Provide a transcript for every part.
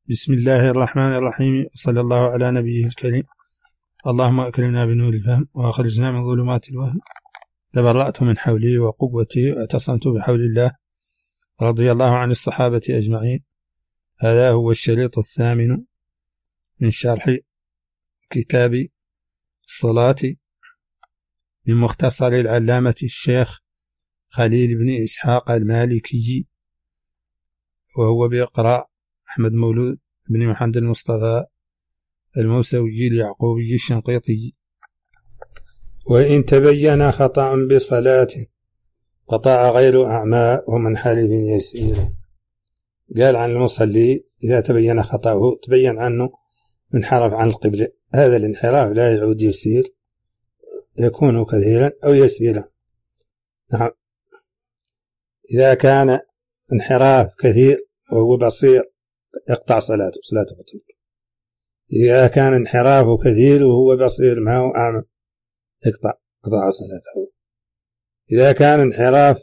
بسم الله الرحمن الرحيم، صلى الله على نبيه الكريم. اللهم أكرمنا بنور الفهم وأخرجنا من ظلمات الوهم. تبرأت من حولي وقوتي واعتصمت بحول الله، رضي الله عن الصحابة أجمعين. هذا هو الشريط الثامن من شرح كتاب الصلاة من مختصر العلامة الشيخ خليل بن إسحاق المالكي، وهو بإقراء أحمد مولود بن محمد المصطفى الموسوي اليعقوبي الشنقيطي. وإن تبين خطأ بصلاة قطع غير أعمى ومن حلف يسير. قال عن المصلي إذا تبين خطأه تبين عنه انحرف عن القبلة، هذا الانحراف لا يعود يسير، يكون كثيرا أو يسيرا. نعم، إذا كان انحراف كثير وهو بصير يقطع صلاته بطلت. إذا كان انحرافه كثير وهو بصير ما هو أعمى يقطع صلاته. إذا كان انحراف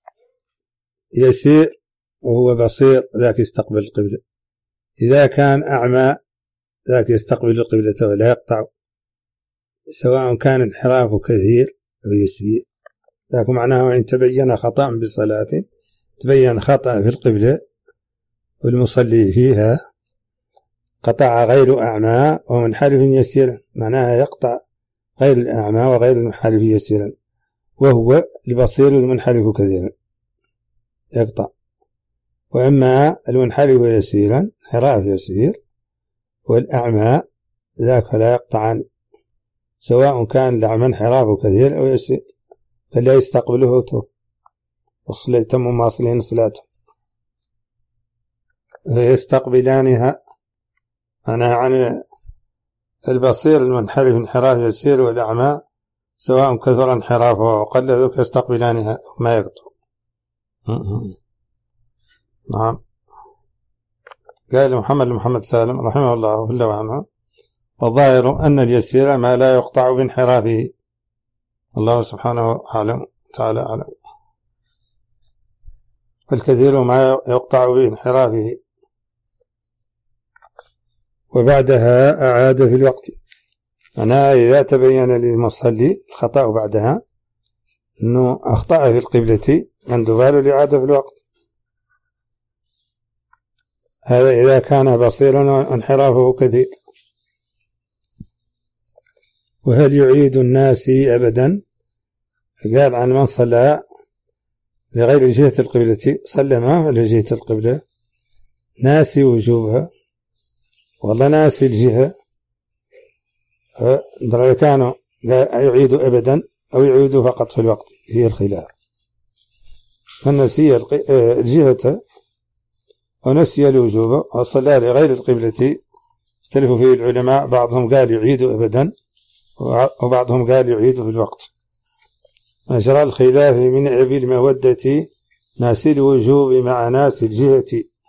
يسير وهو بصير ذاك يستقبل القبلة. إذا كان أعمى ذاك يستقبل القبلة ولا يقطع، سواء كان انحرافه كثير أو يسير. ذاك معناه وإن تبين خطأ بصلاة، تبين خطأ في القبلة والمصلي فيها قطع غير أعمى ومنحرف يسيرا، معناها يقطع غير الأعمى وغير المنحرف يسيرا، وهو البصير المنحرف كثيرا يقطع. وأما المنحرف يسيرا انحراف يسير، والأعمى ذاك فلا يقطعان، سواء كان الأعمى انحرافه كثير أو يسير، فلا يستقبله وصليتم مواصلين صلاته ويستقبلانها. أنا عن البصير المنحرف انحراف يسير، والأعمى سواء كثر انحرافه وقل ذلك يستقبلانها ما يقطع. نعم. قال محمد سالم رحمه الله في اللوامع: والظاهر أن اليسير ما لا يقطع بانحرافه. الله سبحانه وتعالى أعلم. والكثير ما يقطع بانحرافه. وبعدها أعاد في الوقت. أنا إذا تبين للمصلي الخطأ بعدها أنه أخطأ في القبلة اندفع الإعادة في الوقت. هذا إذا كان بصيرا وانحرافه كثير. وهل يعيد الناس أبدا؟ قال عن من صلى لغير جهة القبلة، صلى ما لجهة القبلة ناسي وجوبها والله ناسي الجهة، كانوا يعيد أبدا أو يعيد فقط في الوقت، هي الخلاف. فنسي الجهة ونسي الوجوب وصلى لغير القبلة، اختلفوا فيه العلماء، بعضهم قال يعيد أبدا وبعضهم قال يعيد في الوقت. مجرى الخلاف من أبي المودة ناسي الوجوب مع ناسي الجهة.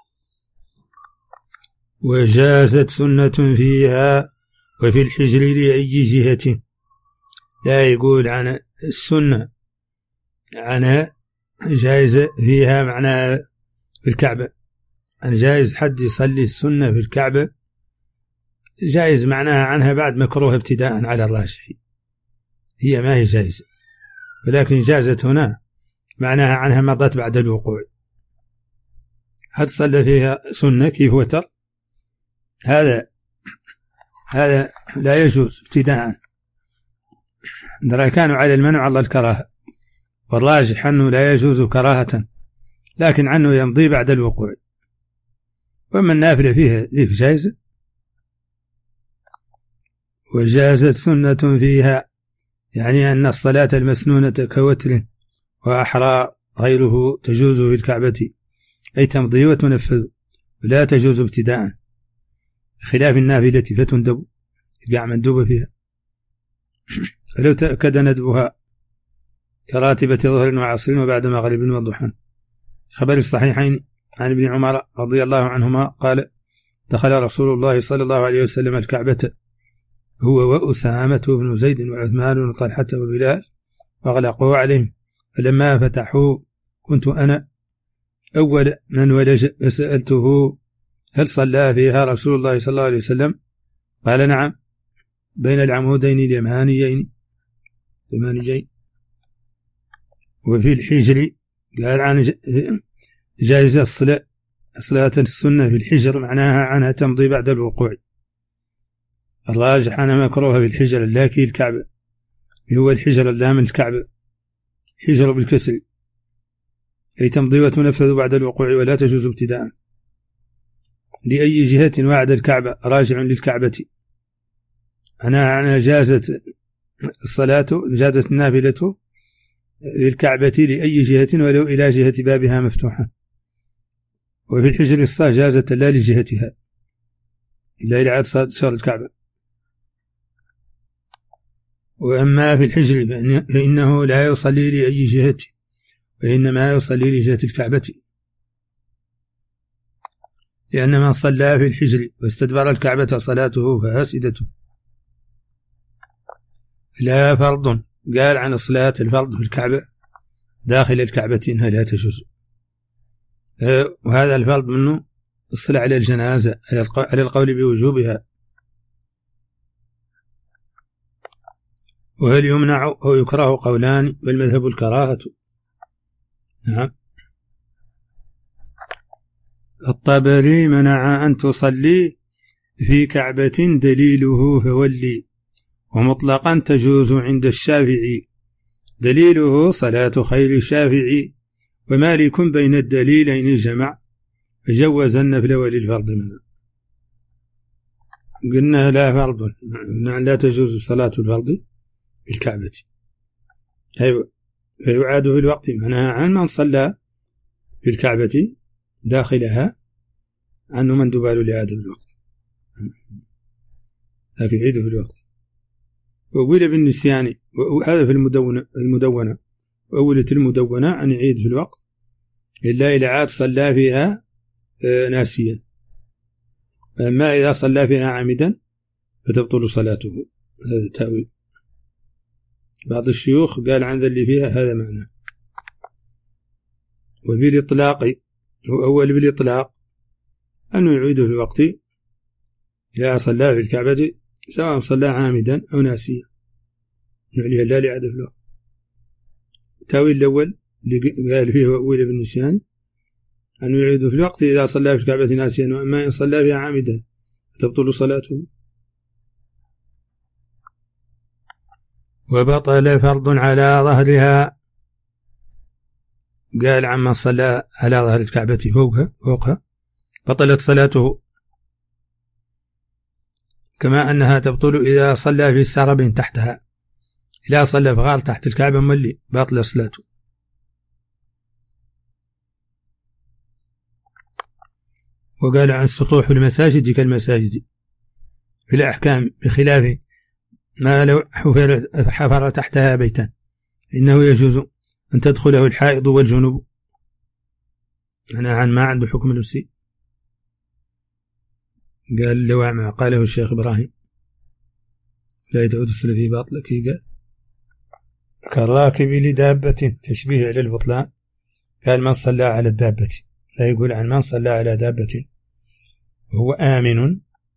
وجازت سنة فيها وفي الحجر لأي جهة. لا يقول عن السنة عنها جائزة فيها معناها في الكعبة، أن جائز حد يصلي السنة في الكعبة، جائز معناها عنها بعد مكروه ابتداء على الراجح، هي ما هي جائزة، ولكن جازت هنا معناها عنها مضت بعد الوقوع. حد صلى فيها سنة كيف وتر، هذا لا يجوز ابتداء. درا كانوا على المنع على الكراهة، والراجح أنه لا يجوز كراهة، لكن عنه يمضي بعد الوقوع. وما النافلة فيها ذيك جائزة. وجازت سنة فيها يعني أن الصلاة المسنونة كوتر وأحرى غيره تجوز في الكعبة، أي تمضي وتنفذ، ولا تجوز ابتداء، خلاف النافلة فتندب يقع مندوب فيها. فلو تأكد ندبها كراتبة ظهر وعصر وبعد مغرب وضحى. خبر الصحيحين عن ابن عمر رضي الله عنهما قال: دخل رسول الله صلى الله عليه وسلم الكعبة هو وأسامة بن زيد وعثمان وطلحة وبلال وأغلقوا عليهم، فلما فتحوا كنت أنا أول من ولج فسألته هل صلى فيها رسول الله صلى الله عليه وسلم؟ قال نعم، بين العمودين اليمانيين. وفي الحجر قال عن جائزة صلاة السنة في الحجر، معناها عنها تمضي بعد الوقوع. الراجح أنا مكروه في الحجر اللاكي الكعبة، هو الحجر اللام الكعبة، حجر بالكسر، أي تمضي وتنفذ بعد الوقوع ولا تجوز ابتداء. لأي جهة وعد الكعبة راجع للكعبة، أنا جازت الصلاة، جازت النافلة للكعبة لأي جهة ولو إلى جهة بابها مفتوحة. وفي الحجر الصلاة جازت لا لجهتها إلا إلى عاد شر الكعبة. وأما في الحجر فإنه لا يصلي لأي جهة، وإنما يصلي لجهة الكعبة، لأن من صلى في الحجر واستدبر الكعبة صلاته فاسدة. لا فرض، قال عن الصلاة الفرض في الكعبة داخل الكعبة إنها لا تجوز. وهذا الفرض منه الصلاة على الجنازة على القول بوجوبها. وهل يمنع أو يكره قولان، والمذهب الكراهة. نعم. الطبري منع أن تصلي في كعبة دليله فولي، ومطلقا تجوز عند الشافعي، دليله صلاة خير الشافعي، ومالك بين الدليلين جمع، فجوز النفل وللفرض منع. قلنا لا فرض، لا تجوز صلاة الفرض في الكعبة، فيعاد في الوقت، معناها عن من صلى في الكعبة داخلها عنه من دبال لعادة بالوقت، لكن يعيد في الوقت. وقيل بالنسيان، وهذا في المدونة وأولة المدونة أن يعيد في الوقت إلا إذا عاد صلى فيها ناسيا، أما إذا صلى فيها عامدا فتبطل صلاته. هذا تأويل بعض الشيوخ قال عن ذا اللي فيها هذا معنى. وبالإطلاق، وأول بالإطلاق أنه يعيد في الوقت إذا صلى في الكعبة سواء صلى عامدا أو ناسيا، نعليها لا لعادة في الوقت. التأويل الأول اللي قال فيه وأول بالنسيان أنه يعيد في الوقت إذا صلى في الكعبة ناسيا، وأما إن صلى فيها عامدا فتبطل صلاته. وبطل فرض على ظهرها، قال عمن صلى على ظهر الكعبة فوقها بطلت صلاته، كما أنها تبطل إذا صلى في سرب تحتها، إذا صلى في غار تحت الكعبة ملي باطل صلاته. وقال عن سطوح المساجد كالمساجد في الأحكام، بخلاف ما لو حفر تحتها بيتا إنه يجوز أن تدخله الحائض والجنوب، أنا عن ما عنده حكم نفسي. قال لوامع قاله الشيخ إبراهيم لا يتعود الصلاة في باطل، كي قال كالراكب لدابة، تشبيه على البطلان. قال من صلى على الدابة، لا يقول عن من صلى على دابة وهو آمن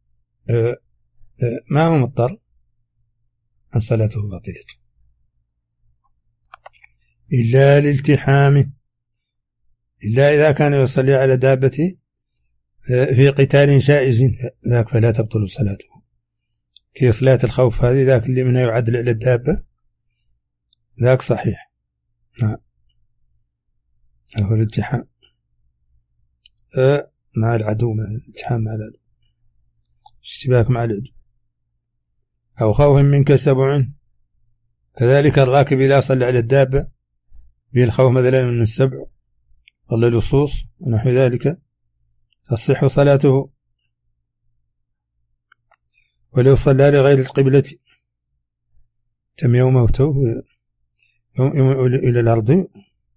ما هو مضطر أن صلاته باطلة إلا الالتحام، إلا إذا كان يصلي على دابة في قتال شائز ذاك فلا تبطل صلاته، كي صلاة الخوف هذه ذاك اللي منها يعدل على الدابة ذاك صحيح. نعم. هو الالتحام مع العدو، مع الالتحام مع العدو، اشتباك مع العدو. أو خوف منك سبع، كذلك الراكب إذا صلى على الدابة به الخوف مثلا من السبع ولا اللصوص ونحو ذلك تصح صلاته، ولو صلى لغير القبلة تم يوم موته إلى الأرض.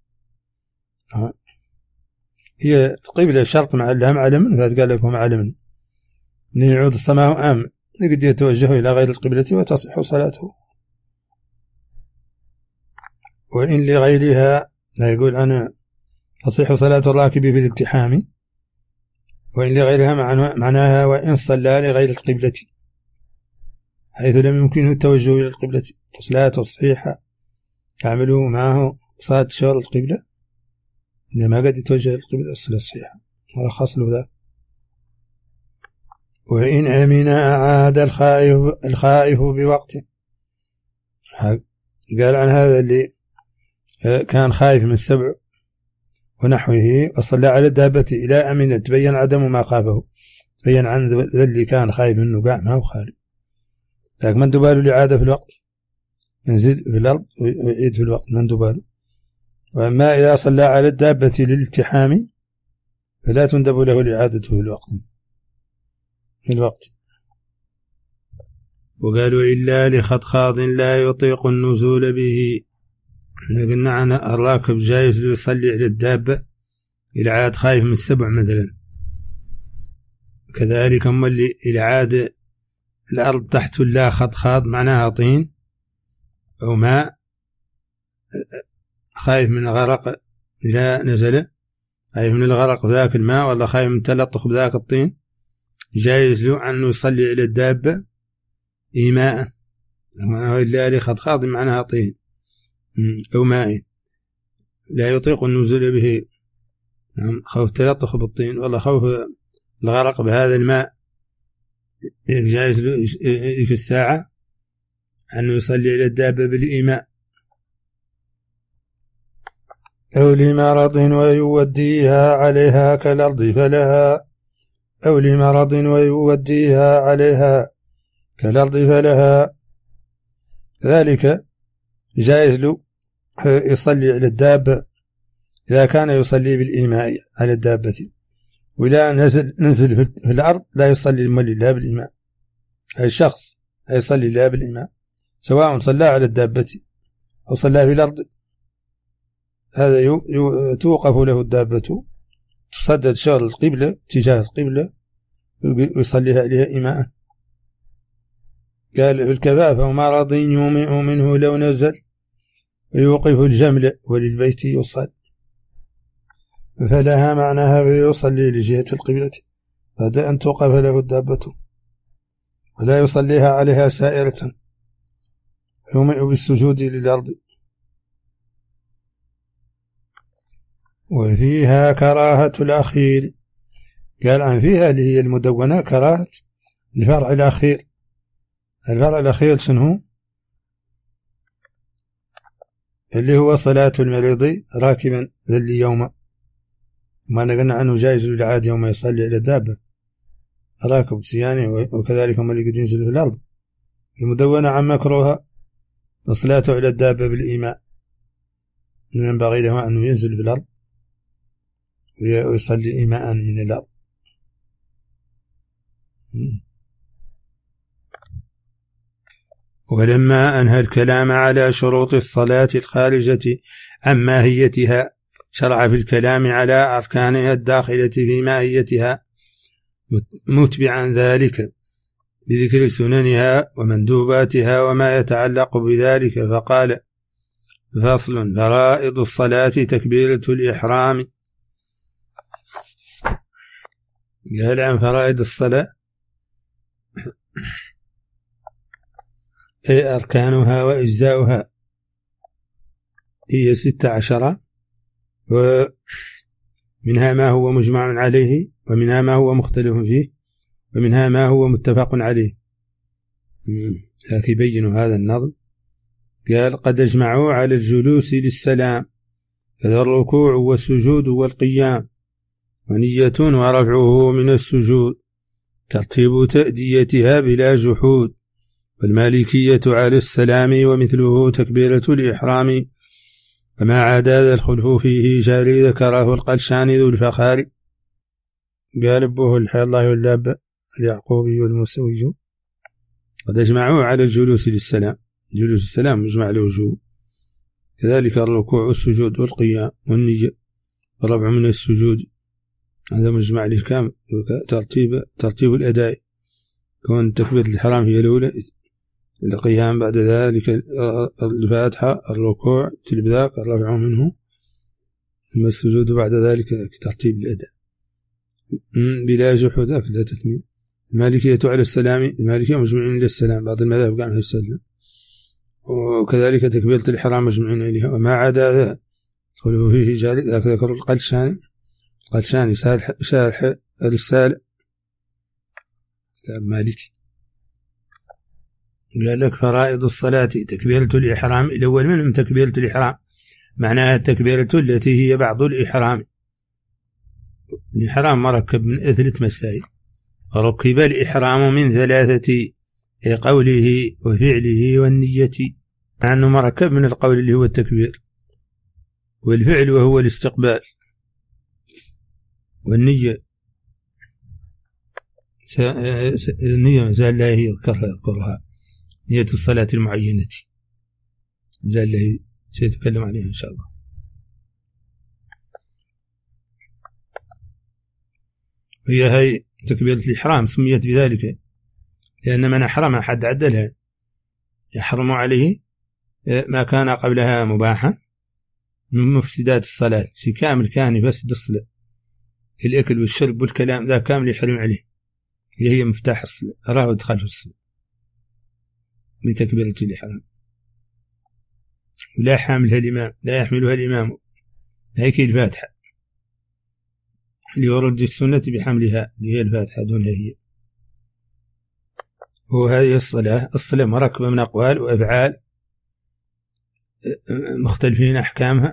هي القبلة شرط مع اللهم علم، فقال لكم علم من يعود السماء آمن، قد يتوجه إلى غير القبلة وتصح صلاته. وإن لغيرها لا يقول أنا تصح صلاة الراكب بالالتحام، وإن لغيرها معناها وإن صلى لغير القبلة حيث لم يمكنه التوجه إلى القبلة صلاته صحيحة يعمله معه صاد شر القبلة إذا ما قد يتوجه القبلة الصلاة صحيحة ورخص له ذا. وإن أمن أعاد الخائف بوقته. قال عن هذا اللي كان خائف من السبع ونحوه وصلى على الدابة إلى أمن تبين عدم ما خافه، تبين عن ذا اللي كان خائف منه قاع ما هو خالي، لكن من دباله الإعادة في الوقت ينزل في الأرض ويعيد في الوقت من دباله. وأما إذا صلى على الدابة للالتحام فلا تندب له الإعادة في الوقت. وقالوا إلا لخضخاض لا يطيق النزول به. قلنا عن الراكب جايز ليصلي على الدابة إلى عاد خايف من السبع مثلا، كذلك أما اللي إلى عاد الأرض تحت لا خضخاض معناها طين أو ماء خايف من الغرق إذا نزل، خايف من الغرق بذاك الماء ولا خايف من تلطخ بذاك الطين، جايز له أنه يصلي على الدابة إيماء إلا لخضخاض معناها طين أو ماء لا يطيق النزول به، خوف تلطخ بالطين ولا خوف الغرق بهذا الماء، جايز له في الساعة أنه يصلي على الدابة بالإيماء. أو لمرض ويوديها عليها كالأرض فلها، أو لمرض ويوديها عليها كالأرض فلها، ذلك جائز له يصلي على الدابة إذا كان يصلي بالإيماء على الدابة، ولا ننزل في الأرض لا يصلي لله بالإيماء، الشخص لا يصلي لله بالإيماء سواء صلى على الدابة أو صلى في الأرض، هذا توقف له الدابة تصدد شر القبلة تجاه القبلة ويصليها عليها إيماء. قال في الكفافة ومرض يومئ منه لو نزل ويوقف الجمل وللبيت يصل، فلها معناها ويصلي لجهة القبلة بعد أن توقف له الدابة ولا يصليها عليها سائرة يومئ بالسجود للأرض. وفيها كراهة الأخير، قال عن فيها اللي هي المدونة كراهة الفرع الأخير. الفرع الأخير شنو؟ اللي هو صلاة المريض راكبا ذل يوم، ما نقلنا عنه جائز للعاد يوم يصلي على الدابة راكب سياني، وكذلك هم اللي قد ينزل في الأرض. المدونة عن مكروها وصلاته على الدابة بالإيماء، ينبغي له أنه ينزل في الأرض ويصلي إيماء من الأرض. ولما أنهى الكلام على شروط الصلاة الخارجة عن ماهيتها شرع في الكلام على أركانها الداخلة في ماهيتها متبعا ذلك بذكر سننها ومندوباتها وما يتعلق بذلك، فقال: فصل: فرائض الصلاة تكبيرة الإحرام. قال عن فرائض الصلاة أي أركانها وأجزاؤها هي 16، ومنها ما هو مجمع عليه ومنها ما هو مختلف فيه ومنها ما هو متفق عليه. لكن يبينوا هذا النظم. قال: قد اجمعوا على الجلوس للسلام كذا الركوع والسجود والقيام ونية ورفعه من السجود ترتيب تأديتها بلا جحود، والمالكية على السلام ومثله تكبيرة الإحرام، وما عدا ذا الخلف فيه جاري ذكره القلشاني ذو الفخار. قال أبوه الحي الله واللاب اليعقوبي والموسوي: قد اجمعوا على الجلوس للسلام، جلوس السلام مجمع له وجوه، كذلك الركوع والسجود والقيام والنية والرفع من السجود، هذا مجمع له كامل. ترتيب الأداء كون تكبيرة الإحرام هي الأولى، القيام بعد ذلك، الفاتحة، الركوع تلبذاك الرفع منه، ثم السجود بعد ذلك ترتيب الأداء. بلا جحود ذاك لا تتميم. المالكية على السلام، المالكية مجموعين إلى السلام، بعض المذاهب قام يسلم، وكذلك تكبيرة الإحرام مجموعين إليها، وما عدا ذا قوله فيه جالد ذاك ذكر القلشاني شارح الرسالة كتاب مالكي، قال لك فرائض الصلاة تكبيرة الإحرام. الأول منهم تكبيرة الإحرام، معناها التكبيرة التي هي بعض الإحرام. الإحرام مركب من 3 مسائل. ركب الإحرام من 3: قوله وفعله والنية، مع أنه مركب من القول اللي هو التكبير، والفعل وهو الاستقبال، والنية النية ما زال لا يذكرها نية الصلاة المعينة، زال لا سيتكلم عليها إن شاء الله. هي تكبيرة الإحرام سميت بذلك لأن من أحرم حد عدلها، يحرم عليه ما كان قبلها مباحا من مفسدات الصلاة، في كامل كان يفسد الصلاة، الأكل والشرب والكلام ذا كامل يحرم عليه، هي مفتاح الصلاة، أراه ادخال في الصلاة بتكبيرة الإحرام. ولا حاملها الإمام، لا يحملها الإمام، هيك الفاتحة لورد السنة بحملها، اللي هي الفاتحة دونها هي. وهذه الصلاة مركبة من أقوال وأفعال مختلفين أحكامها،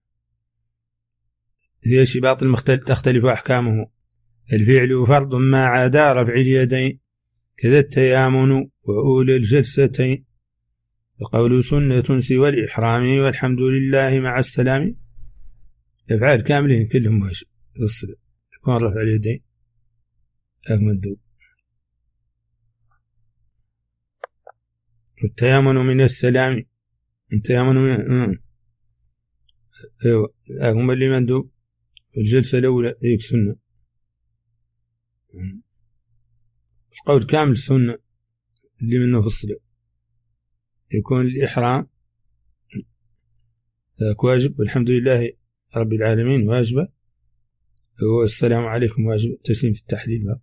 هي شباط المختلف تختلف أحكامه. الفعل فرض ما عدا رفع اليدين، كذا التيامن وأولى الجلستين. القول سنة سوى الإحرام والحمد لله مع السلام. أفعال كاملين كلهم واجب الصلاة، يكون رفع اليدين مندوب. والتيامن من السلام، التيامن من هم اللي مندوب، والجلسة الأولى هيك سنة. القول كامل سنة اللي منه في الصلاة، يكون الإحرام ذاك واجب، والحمد لله رب العالمين واجبة، والسلام عليكم واجب، تسليم في التحليل بقى.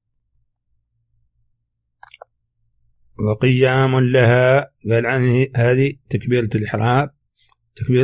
وقيام لها، قال عنه هذه تكبيرة الإحرام. تكبيرة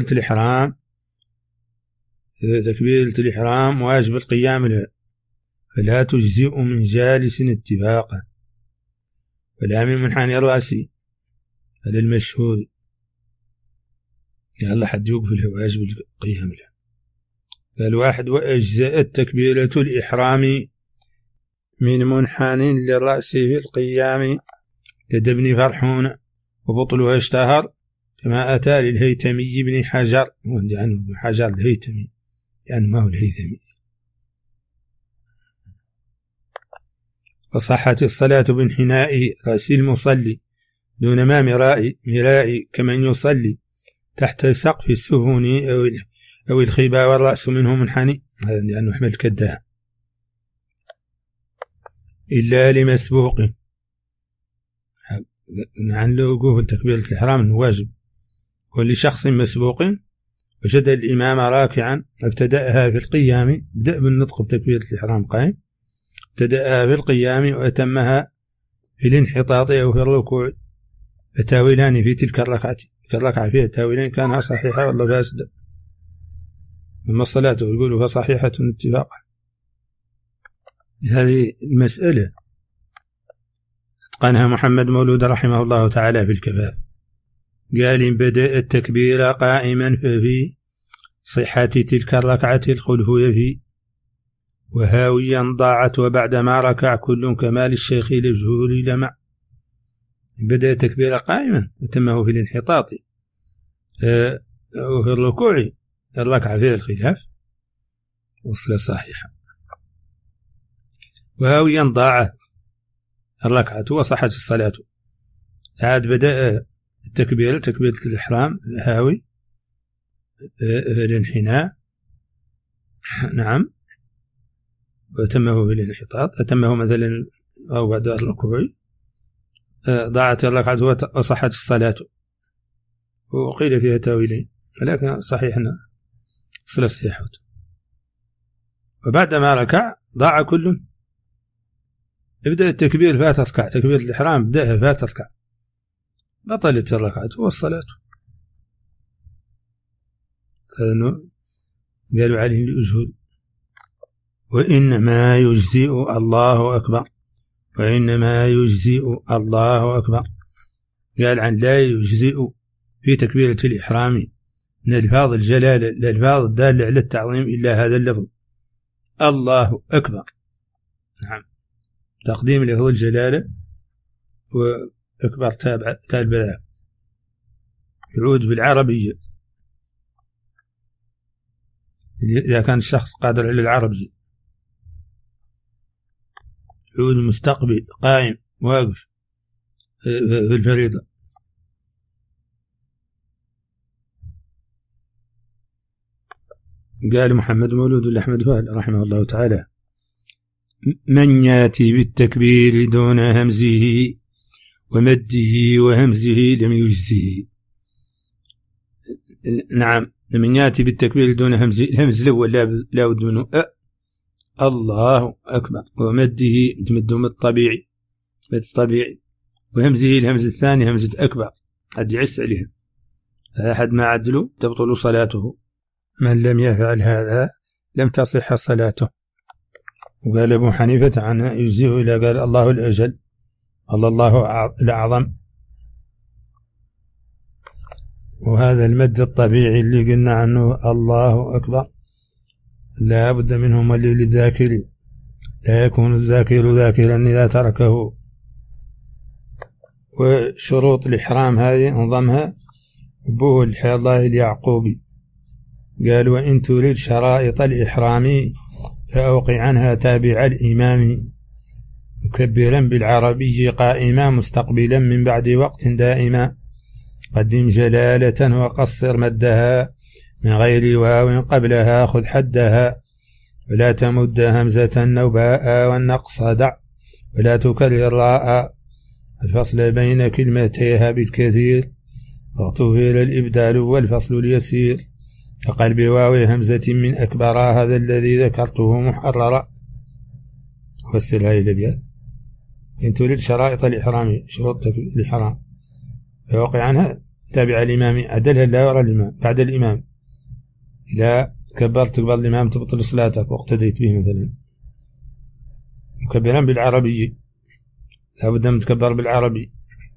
الإحرام واجب القيام لها، فلا تجزئ من جالس اتفاقا، ولا من منحني الرأس على المشهور. يا الله حد يوقف له واجب القيام لها. قال 1: وأجزأت تكبيرة الإحرام من منحنى للرأس في القيام لدى ابن فرحون، وبطلها اشتهر كما أتى للهيتمي بن حجر، وعندي عنه ابن حجر الهيتمي يعني ما هو الهيثمي. فصحت الصلاة بانحناء رأس المصلي دون ما مرائي كمن يصلي تحت سقف السفن أو الخيبة والرأس منه منحني، هذا لأنه حمل كداه. إلا لمسبوق، عن لوقوف تكبيرة الإحرام أنه واجب، ولشخص مسبوق وجد الإمام راكعا ابتدأها في القيام، بدأ بالنطق بتكبيرة الإحرام قائم، ابتدأها في القيام وأتمها في الانحطاط أو في الركوع، فتاويلان في تلك الركعة فيها تاويلين، كانها صحيحة ولا فاسدة. أما الصلاة يقولوا فصحيحة اتفاقا. هذه المسألة اتقنها محمد مولود رحمه الله تعالى في الكفاف. قال إن بدأ التكبير قائما ففي صحة تلك الركعة الخلف يفي، وهاويا ضاعت وبعدما ركع كل كمال الشيخ للجهول لمع. إن بدأ التكبير قائما وتمه في الانحطاط وفي الركوع الركعة فيها الخلاف وصلة صحيحة. وهاويا ضاعت الركعة وصحت الصلاة. عاد بدأ تكبيرة الإحرام هاوي الانحناء، نعم، وتمه بالانحطاط، أتمه مثلا أو بعد الركوع، ضاعت الركعة وصحت الصلاة. وقيل فيها تاويلين، ولكن صحيح أن صلة صحيحة. وبعدما ركع ضاع كل. ابدأ التكبير فات ركع، تكبير الإحرام ابدأها فات ركع، بطلت الركعة والصلاة. قالوا عليه الأجهل. وإنما يجزئ الله أكبر، وإنما يجزئ الله أكبر. قال عن لا يجزئ في تكبيرة الإحرام من ألفاظ الجلالة الألفاظ الدالة على التعظيم إلا هذا اللفظ الله أكبر. نعم، تقديم لفظ الجلالة وأكبر تابع يعود بالعربية إذا كان الشخص قادر على العربية، يعود مستقبل قائم واقف في الفريضة. قال محمد مولود الأحمد فهل رحمه الله تعالى: من ياتي بالتكبير دون همزه ومده وهمزه لم يجزه. نعم، من ياتي بالتكبير دون همزه، الهمز الأول لا بد منه الله أكبر، ومده تمده مد طبيعي وهمزه الهمز الثاني همزة أكبر حد يعس عليها، أحد ما عدله تبطل صلاته. من لم يفعل هذا لم تصح صلاته. وقال أبو حنيفة عنه يجزيه إلى قال الله الأجل، الله الأعظم. وهذا المد الطبيعي اللي قلنا عنه الله أكبر لا بد منه ملي للذاكر، لا يكون الذاكر ذاكرا إذا تركه. وشروط الإحرام هذه انظمها أبوه الله اليعقوبي، قال: وإن تريد شرائط الإحرام فأوقع عنها تابع الإمام، مكبرا بالعربي قائما مستقبلا من بعد وقت دائما، قدم جلالة وقصر مدها من غير واو قبلها خذ حدها، ولا تمد همزة أو باء والنقص دع ولا تكرر راء، الفصل بين كلمتيها بالكثير واغتفر الإبدال والفصل اليسير، كقلب واو همزة من أكبر هذا الذي ذكرته محررا. فسر هذه الأبيات: إن تريد شرائط الإحرام شروط الإحرام فوقع عنها تابع الإمام، عدلها لا وراء الإمام بعد الإمام. إذا كبرت تقبل الإمام تبطل صلاتك واقتديت به مثلا. مكبرا بالعربي لا بد من تكبر بالعربي.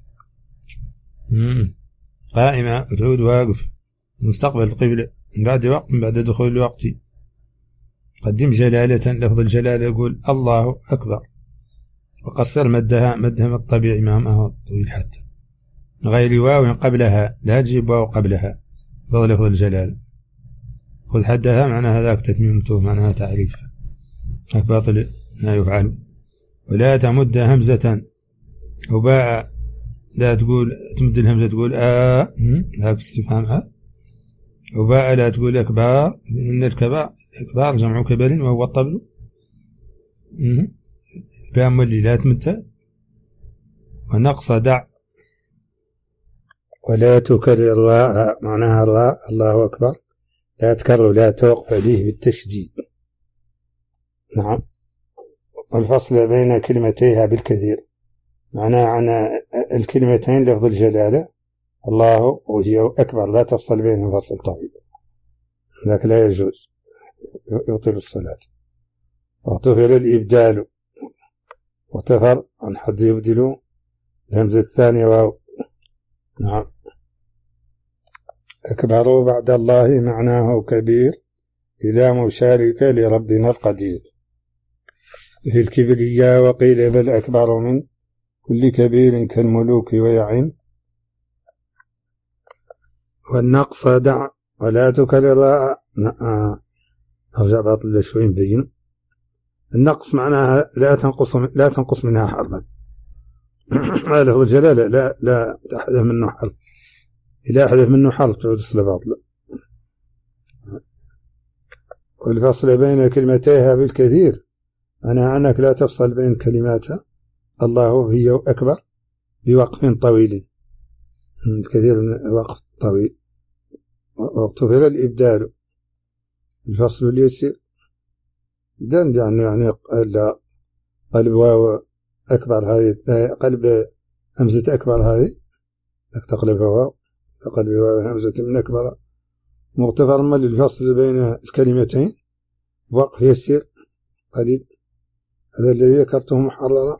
قائمة تعود واقف مستقبل القبلة من بعد وقت من بعد دخول الوقت. قدم جلالة لفظ الجلالة يقول الله أكبر، وقصر مدها الطبيعي ما طويل حتى غير واو قبلها، لا تجيب واو قبلها فضل لفظ الجلال. خذ حدها معناها ذاك تتميمته معناها تعريف باطل ما يفعل. ولا تمد همزة أو باء، لا تقول تمد الهمزة تقول ذاك استفهامها. وباء لا تقول أكبار، لأن الكبار جمع كبر وهو الطبل. باء مولي لا تمدها. ونقص دع ولا تكرر راء، معناها الراء الله أكبر لا تكرر لا توقف عليه بالتشديد. نعم. والفصل بين كلمتيها بالكثير، معناها عن الكلمتين لفظ الجلالة الله وهي أكبر لا تفصل بينهم فصل طويل، ذاك لا يجوز يبطل الصلاة. واغتفر الإبدال، واغتفر عن حد يبدل الهمزة الثانية واو. نعم. أكبر بعد الله معناه كبير إلى مشارك لربنا القدير، في الكبرياء وقيل بل أكبر من كل كبير كالملوك ويعين. والنقص دع ولا تكرر. أرجع باطل شوي مبين. النقص معناها لا تنقص منها حرفا. له الجلالة لا تحذف منه حرف، إذا حذف منه حرف تعود الصلاة باطلة. والفصل بين كلمتيها بالكثير، أنا عنك لا تفصل بين كلماتها الله هي أكبر بوقف طويل، الكثير من وقف طويل. واغتفر الإبدال الفصل اليسير دند يعني قلب واو أكبر هذه، قلب همزة أكبر هذه تقلبها واو، فقلب واو همزة من أكبر مغتفر للفصل بين الكلمتين، وقف يسير قليل. هذا الذي ذكرته محررا.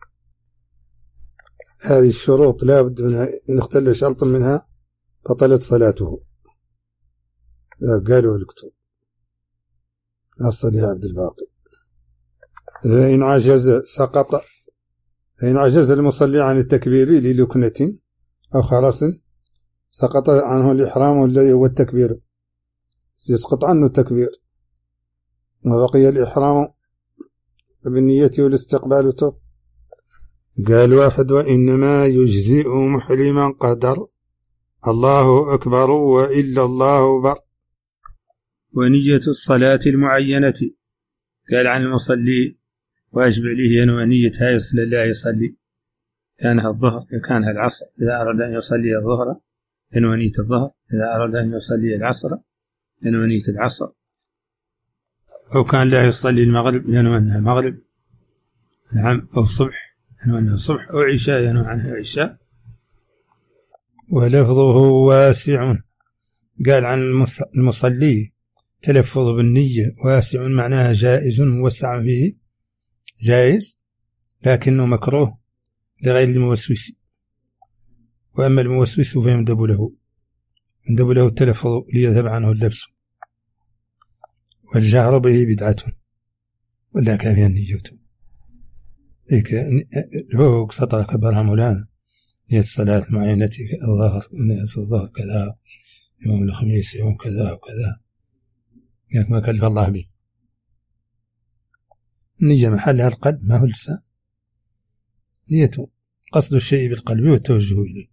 هذه الشروط لا بد منها، إن اختل شرط منها بطلت صلاته. قالوا الكتب أصلها عبد الباقي. فإن عجز سقط، فإن عجز المصلي عن التكبير للكنة أو خرس سقط عنه الإحرام الذي هو التكبير، يسقط عنه التكبير وبقي الإحرام بالنية والاستقبال. قال واحد: وإنما يجزئ محرما قدر الله أكبر وإلا الله بر. ونية الصلاة المعينة، قال عن المصلي واجب عليه ينوي نية هاي الصلاة لا يصلي، كانها الظهر كانها العصر، إذا أراد أن يصلي الظهر ينوي نية الظهر، إذا أراد أن يصلي العصر ينوي نية العصر، أو كان لا يصلي المغرب ينوي أنها مغرب، نعم، أو الصبح ينوي أنها الصبح، أو عشاء ينوي عنها عشاء. ولفظه واسع، قال عن المصلي تلفظ بالنية واسع، معناها جائز موسع فيه، جائز لكنه مكروه لغير الموسوس. وأما الموسوس فيندب له التلفظ ليذهب عنه اللبس، والجهر به بدعة ولا كافيا نيته. هو سطر كبرها مولانا نية الصلاة معينة الظهر، نية الظهر كذا، يوم الخميس يوم كذا وكذا، ما كلف الله به. النية محلها القلب ما هو اللسان، نيته قصد الشيء بالقلب والتوجه إليه.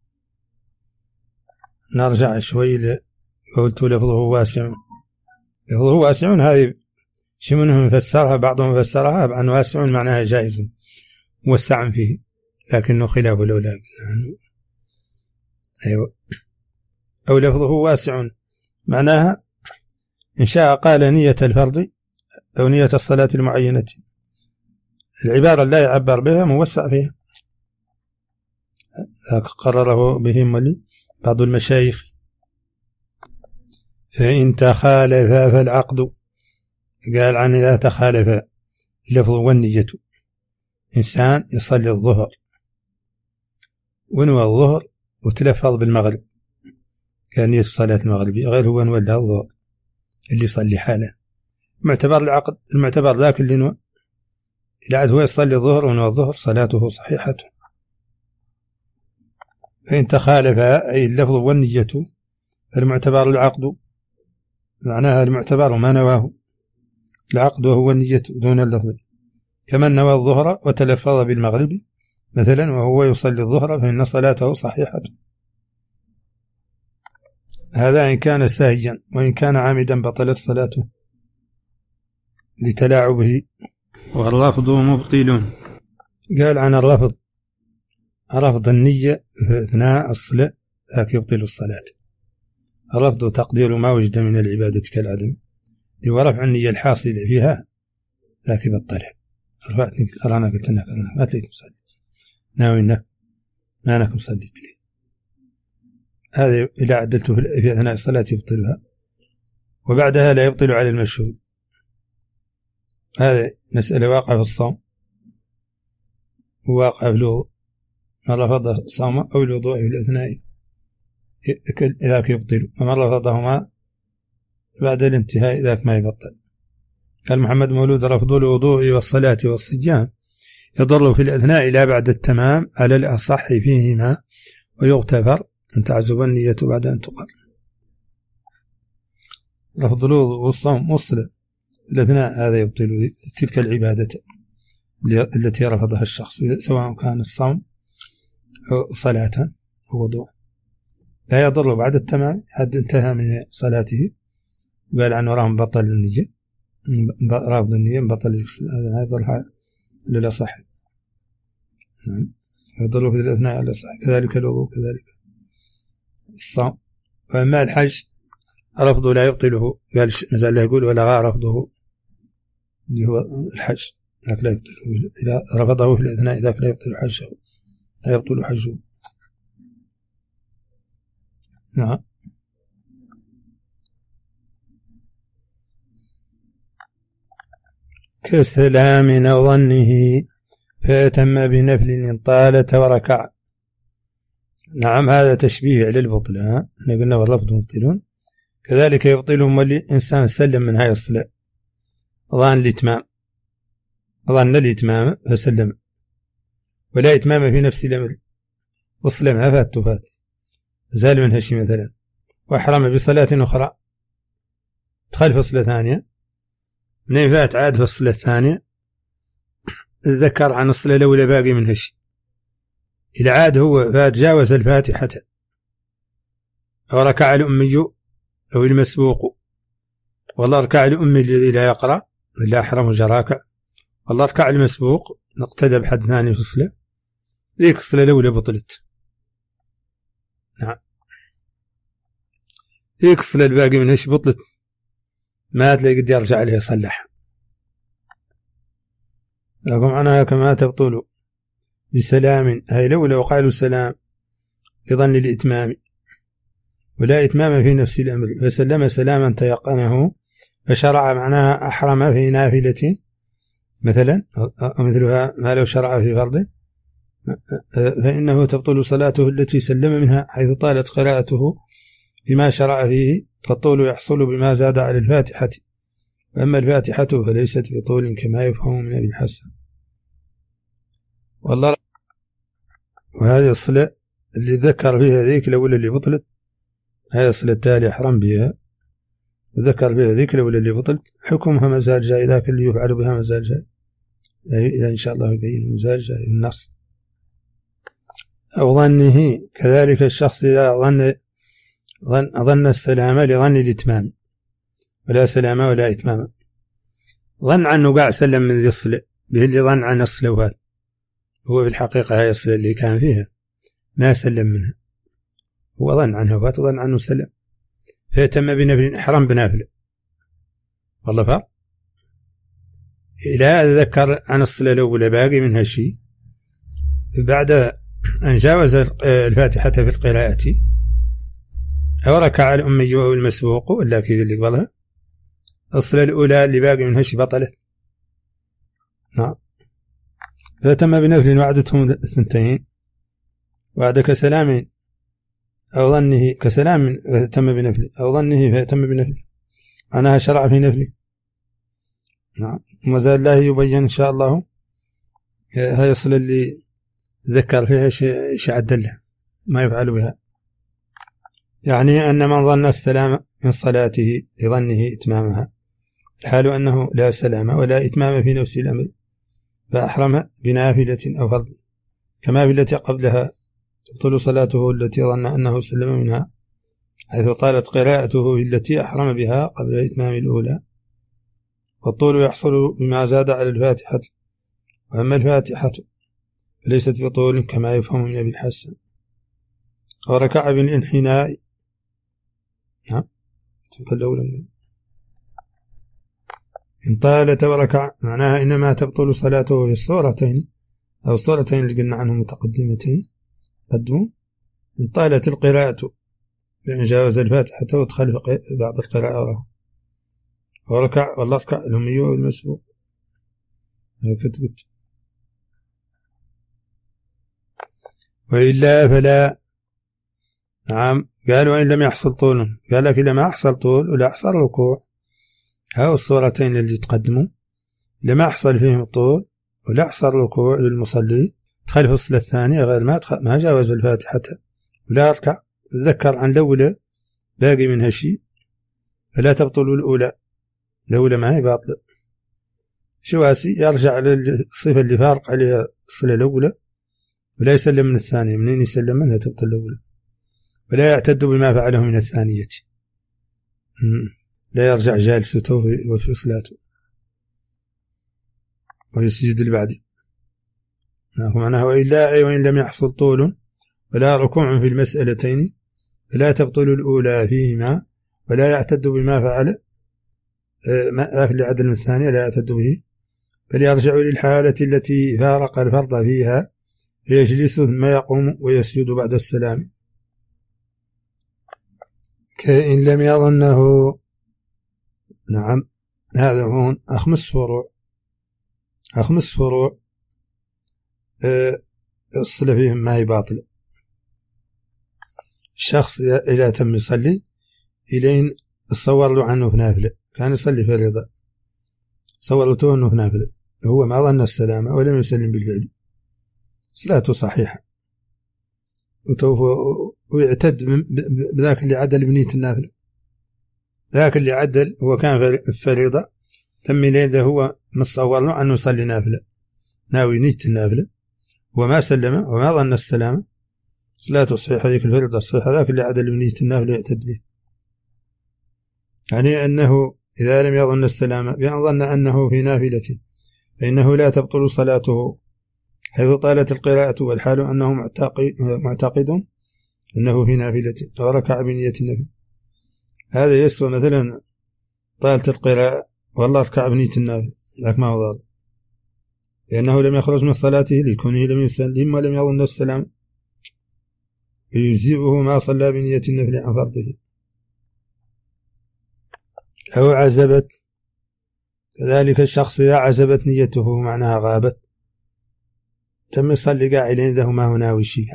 نرجع شوي قلت لفظه واسع. لفظه واسع هذه شي منهم فسرها، بعضهم فسرها بأن واسع معناها جائز موسع فيه، لكنه خلاف الأولى عنه. أيوة. أو لفظه واسع معناها إن شاء قال نية الفرض أو نية الصلاة المعينة، العبارة لا يعبر بها موسع فيها. قرره بهم بعض المشايخ. فإن تخالف فالعقد، قال عن إذا تخالف اللفظ والنية، إنسان يصلي الظهر ونوى الظهر وتلفظ بالمغرب، كان نية صلاة المغرب غير هو نوى الظهر اللي يصلي حاله، معتبر العقد، المعتبر ذاك اللي نوى، إذا عاد هو يصلي الظهر ونوى الظهر صلاته صحيحة. فإن تخالف أي اللفظ والنية فالمعتبر العقد، معناها المعتبر ما نواه، العقد وهو النية دون اللفظ. كمن نوى الظهر وتلفظ بالمغرب مثلا وهو يصلي الظهر فإن صلاته صحيحة. هذا إن كان ساهيا، وإن كان عامدا بطلت صلاته لتلاعبه. والرفض مبطل، قال عن الرفض رفض النية أثناء الصلاة ذاك يبطل الصلاة. الرفض تقدير ما وجد من العبادة كالعدم، ورفع النية الحاصلة فيها ذاك يبطلها. رفعتني أرانا قلت لك ما تليت مصلي، ناوي إنك ما أنك مصليت لي، هذا إذا عدلته في أثناء الصلاة يبطلها، وبعدها لا يبطل على المشهود. هذا مسألة واقع في الصوم وواقع في الوضوء، من رفض الصوم أو الوضوء في الأثناء ذاك يبطل، ومن رفضهما بعد الانتهاء ذاك ما يبطل. قال محمد مولود: رفض الوضوء والصلاة والصيام يضر في الأثناء لا بعد التمام على الأصح فيهما، ويغتفر أن تعزب النية بعد أن تقر. رفض الوضوء والصوم والصلاة الأثناء هذا يبطل تلك العبادة التي رفضها الشخص، سواء كانت صوم أو صلاة أو وضوء، لا يضر بعد التمام حد انتهى من صلاته. قال عنه راه بطل النية، رافض النية بطل، هذا يضر للأصح، يضر في الأثناء على الأصح، كذلك الوضوء كذلك الصوم. وأما الحج رفضه لا يبطله، قال مازال يقول: ولغى رفضه اللي هو الحج، ذاك لا يبطل إذا رفضه في الأثناء، ذاك لا يبطل حجه، لا يبطل حجه. نعم. كسلام أو ظنه فيتم بنفل إن طالت وركع. نعم، هذا تشبيه على البطلان، احنا قلنا واللفظ مبطلون، كذلك يبطلهم والإنسان سلم من هاي الصلاة، ظن الإتمام فسلم ولا إتمام في نفس الأمر، والصلاة ما فات زال منها شيء مثلا، وأحرم بصلاة أخرى دخل في صلاة ثانية، من فات عاد في الصلاة الثانية، ذكر عن الصلاة الأولى باقي منها شيء، إذا عاد هو فاتجاوز الفاتحة أو ركع الأمي أو المسبوق، والله ركع الأمي الذي لا يقرأ إلا أحرم جراكع، والله ركع المسبوق نقتدى بحد ثاني في الصلاة، ذيك الصلاة الأولى بطلت. نعم، ذيك الصلاة الباقي منها شيء بطلت، ما تلاقي قد يرجع عليه يصلح. لكم عنها كما تبطل بسلام، هاي لو قالوا سلام لظن الإتمام ولا إتمام في نفس الأمر، فسلم سلاما تيقنه فشرع، معناها أحرم في نافلة مثلا، مثلها ما لو شرع في فرض، فإنه تبطل صلاته التي سلم منها حيث طالت قراءته بما شرع فيه، فالطول يحصل بما زاد على الفاتحة، وأما الفاتحة فليست بطول كما يفهم من ابن حسن. والله، وهذه الصلاة اللي ذكر فيها ذيك الأولى اللي بطلت، هذه الصلاة التالي أحرم بها وذكر بها ذيك الأولى اللي بطلت، حكمها مازال جاي، ذاك اللي يفعل بها مازال جاي، إذا إن شاء الله يبين مازال جاي النص. أو ظنه، كذلك الشخص إذا ظن السلام لظن الإتمام، ولا سلام ولا إتمام، ظن عنه قاع سلم من ذي الصلاة به اللي ظن عن الصلاة، هو في الحقيقة هاي الصلاة اللي كان فيها ما سلم منها، هو ظن عنها وظن عنه سلم، فيتم بنفل، حرم بنافل، والله فرق. إلى ذكر عن الصلاة الأولى باقي منها شيء، بعد أن جاوز الفاتحة في القراءة أو ركع الأمي أو المسبوق ولا كذا اللي قبلها، الصلاة الأولى اللي باقي منها شيء بطلت. نعم، فتم بنفل وعدتهم الثنتين، وعد كسلام أو ظنه، كسلام فتم بنفل أو ظنه فيتم بنفل، أنا شرع في نفلي. نعم، وما زال الله يبين إن شاء الله هاي الصلاة اللي ذكر فيها شيء عدلها ما يفعل بها، يعني أن من ظن السلام من صلاته لظنه إتمامها، الحال أنه لا سلام ولا إتمام في نفس الأمر، فأحرم بنافلة أو فرض كما في التي قبلها، تبطل صلاته التي ظن أنه سلم منها حيث طالت قراءته التي أحرم بها قبل إتمام الأولى، والطول يحصل بما زاد على الفاتحة، وأما الفاتحة فليست بطول كما يفهم من ابن حسن. وركع بالانحناء، نعم، تبطل الأولى إن طالت وركع، معناها إنما تبطل صلاته في الصورتين أو الصورتين اللي قلنا عنهم متقدمتين قدموا، إن طالت القراءة بأن جاوز الفاتحة ودخل بعض القراءة وراها، وركع والله ركع الأمي والمسبوق فتبت، وإلا فلا. نعم، قال وإن لم يحصل طول، قال لك إذا ما حصل طول ولا حصل ركوع، هاو الصورتين اللي تقدموا لما حصل فيهم الطول ولا حصل ركوع للمصلي، دخل في الصلاة الثانية غير ما جاوز الفاتحة ولا ركع، ذكر عن الأولى باقي منها شيء، فلا تبطل الأولى ما هي باطلة، شواسي يرجع للصفة اللي فارق عليها الصلاة الأولى، ولا يسلم من الثانية، منين يسلم منها تبطل الأولى، ولا يعتد بما فعله من الثانية، لا يرجع جالسته وفي صلاته ويسجد البعد. معناه وإن لم يحصل طول ولا ركوع في المسألتين فلا تبطل الأولى فيهما، ولا يعتد بما فعل ذاك اللي عدل من الثانية لا يعتد به، فليرجع للحالة التي فارق الفرض فيها فيجلس ثم يقوم ويسجد بعد السلام، كإن لم يظنه. نعم، هذا هون أخمس فروع الصلة فيهم ما هي باطلة. الشخص إذا تم يصلي إلين تصور له عنه في نافلة، كان يصلي فريضة، صور له أنه في نافلة، هو ما ظن السلامة ولم يسلم بالفعل، صلاته صحيحة، ويعتد بذاك اللي عدل بنية النافلة. ذاك اللي عدل هو كان في فريضة، تم ليلة هو متصور له أنه يصلي نافلة، ناوي نية النافلة وما سلم وما ظن السلامة، صلاته صحيحة، ذيك الفريضة صحيحة. ذاك اللي عدل بنية النافلة يعتد به، يعني أنه إذا لم يظن السلامة بأن ظن أنه في نافلة فإنه لا تبطل صلاته حيث طالت القراءة، والحال أنه معتقد أنه في نافلة وركع بنية النفل. هذا يسوى مثلا طالت القراءة والله ركع بنية النافل، ذاك ما هو ضال، لأنه لم يخرج من صلاته لكونه لم يسلم ولم يظن السلام، يجزئه ما صلى بنية النفل عن فرضه. أو عزبت، كذلك الشخص إذا عزبت نيته معناها غابت، تم يصلي قاعدين ذا ما هو ناوي شيء،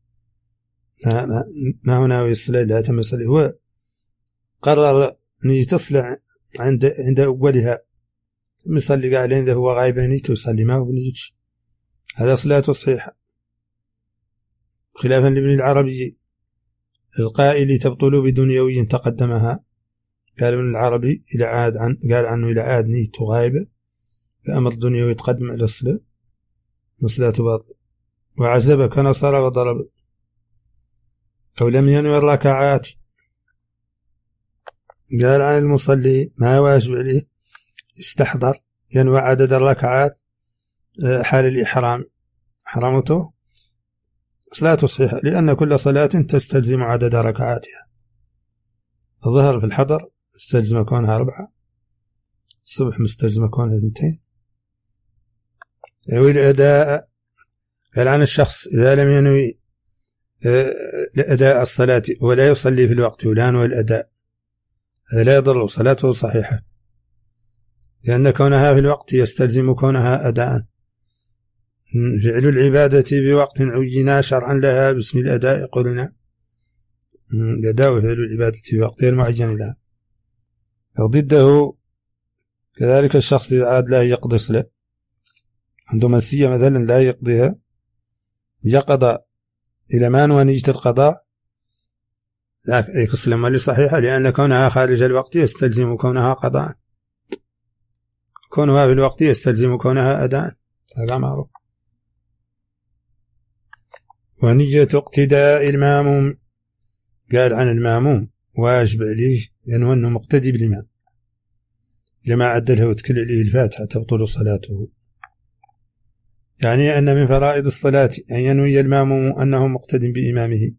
ما هو ناوي الصلاة، لا تم يصلي، هو قرر أن يتصل عند أولها، تم يصلي قاعدين ذا هو غايب نيته يصلي ما هو بنيتش، هذا صلاته صحيحة، خلافا لابن العربي القائل تبطل بدنيوي تقدمها. قال ابن العربي قال عنه إلى عاد نيته غايبة فأمر دنيوي يتقدم على الصلاة، صلاته باطل. وعزب كنصر وضرب، أو لم ينوي الركعات، قال عن المصلي ما واجب عليه استحضر ينوي عدد الركعات حال الإحرام، حرمته صلاته صحيحة، لأن كل صلاة تستلزم عدد ركعاتها. الظهر في الحضر استلزم كونها 4، الصبح مستلزم كونها 2. والأداء قال عن الشخص إذا لم ينوي أداء الصلاة ولا يصلي في الوقت ولا ينوي الأداء، هذا لا يضر، صلاته صحيحة، لأن كونها في الوقت يستلزم كونها أداء. فعل العبادة بوقت عينا شرعا لها باسم الأداء قلنا، الأداء فعل العبادة بوقت المعين لها. ضده كذلك الشخص إذا عاد لا يقضي صلاة، عنده منسية مثلا لا يقضيها، يقضى إلى ما نوى نية القضاء، ذاك الصلاة ما صحيحة، لأن كونها خارج الوقت يستلزم كونها قضاء، كونها في الوقت يستلزم كونها أداء، هذا معروف. ونية اقتداء الماموم، قال عن الماموم واجب عليه لأنه أنه مقتدي بالإمام، لما عدله وتكل عليه الفاتحة تبطل صلاته، يعني أن من فرائض الصلاة أن ينوي الماموم أنه مقتد بإمامه.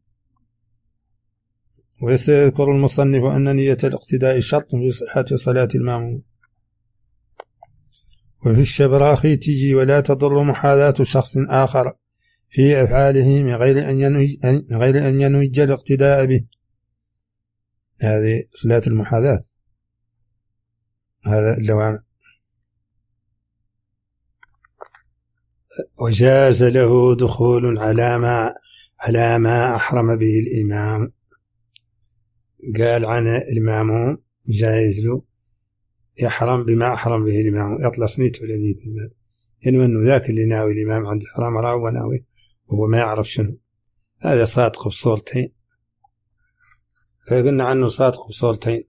ويذكر المصنف أن نية الاقتداء شرط في صحة صلاة الماموم. وفي الشبراخي تجي ولا تضر محاذاة شخص آخر في أفعاله من غير أن ينوي الاقتداء به، هذه صلاة المحاذاة، هذا اللوامع. وجاز له دخول على ما أحرم به الإمام، قال عن الماموم جائز له يحرم بما أحرم به الإمام، يطلع نيته لنية الإمام، يعني أنه ذاك اللي ناوي الإمام عند الحرام راو وناوي وهو ما يعرف شنو، هذا صادق بصورتين، فقلنا عنه صادق بصورتين.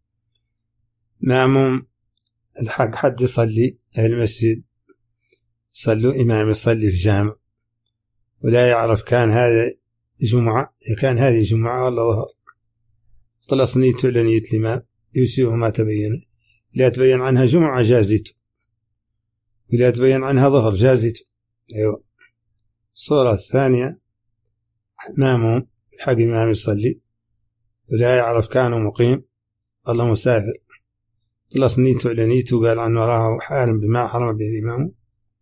ماموم الحق حد يصلي المسجد، صلوا إمام يصلي في جامع ولا يعرف كان هذا جمعة، كان هذه جمعة ولا ظهر، طلع نيته لنية الإمام يسيره ما تبين، لا تبين عنها جمعة جازته ولا تبين عنها ظهر جازته. أيوة. الصورة الثانية ماموم الحق إمام يصلي ولا يعرف كانوا مقيم الله مسافر، خلص نيته على نيته وقال عنه راه حال بما حرم به الإمام،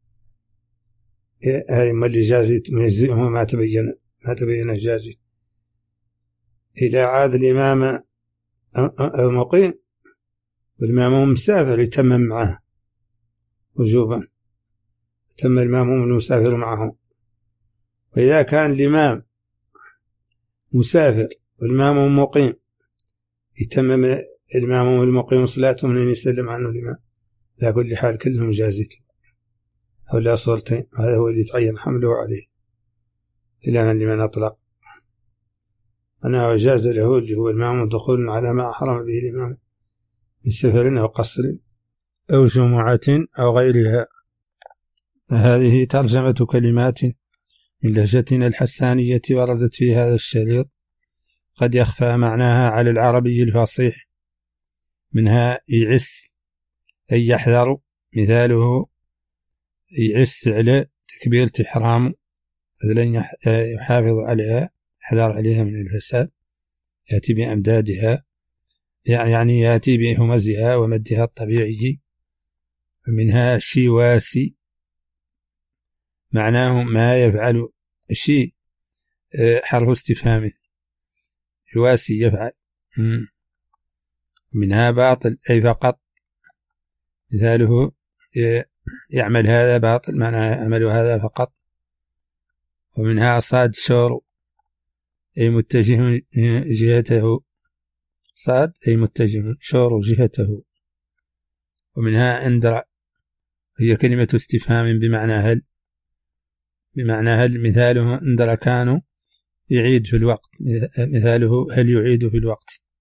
هاي ما اللي جازي مجزئه ما تبين جازي. إذا عاد الإمام مقيم والإمام مسافر يتمم معه وجوبا، تم الإمام المسافر معه. وإذا كان الإمام مسافر والإمام مقيم يتمم الإمام المقيم صلاته من أن يسلم عنه الإمام. لا كل حال كلهم جازته أو لا صورتين، هذا هو اللي يتعين حمله عليه إلى لمن أطلق. أنا وجاز له اللي هو الإمام دخول على ما أحرم به الإمام من سفر أو قصر أو جمعة أو غيرها. هذه ترجمة كلمات من لهجتنا الحسانية وردت في هذا الشريط، قد يخفى معناها على العربي الفصيح. منها يعس أي يحذر، مثاله يعس على تكبيرة إحرام لن يحافظ عليها، يحذر عليها من الفساد، يأتي بأمدادها يعني يأتي بهمزها ومدها الطبيعي. ومنها الشيواسي معناه ما يفعل الشيء، حرف استفهام، يواسي يفعل. منها باطل أي فقط، مثاله يعمل هذا باطل، معناه يعمل هذا فقط. ومنها صاد شور أي متجه جهته، صاد أي متجه، شور جهته. ومنها اندرى هي كلمة استفهام بمعنى هل، مثاله اندرى كانوا يعيد في الوقت، مثاله هل يعيد في الوقت.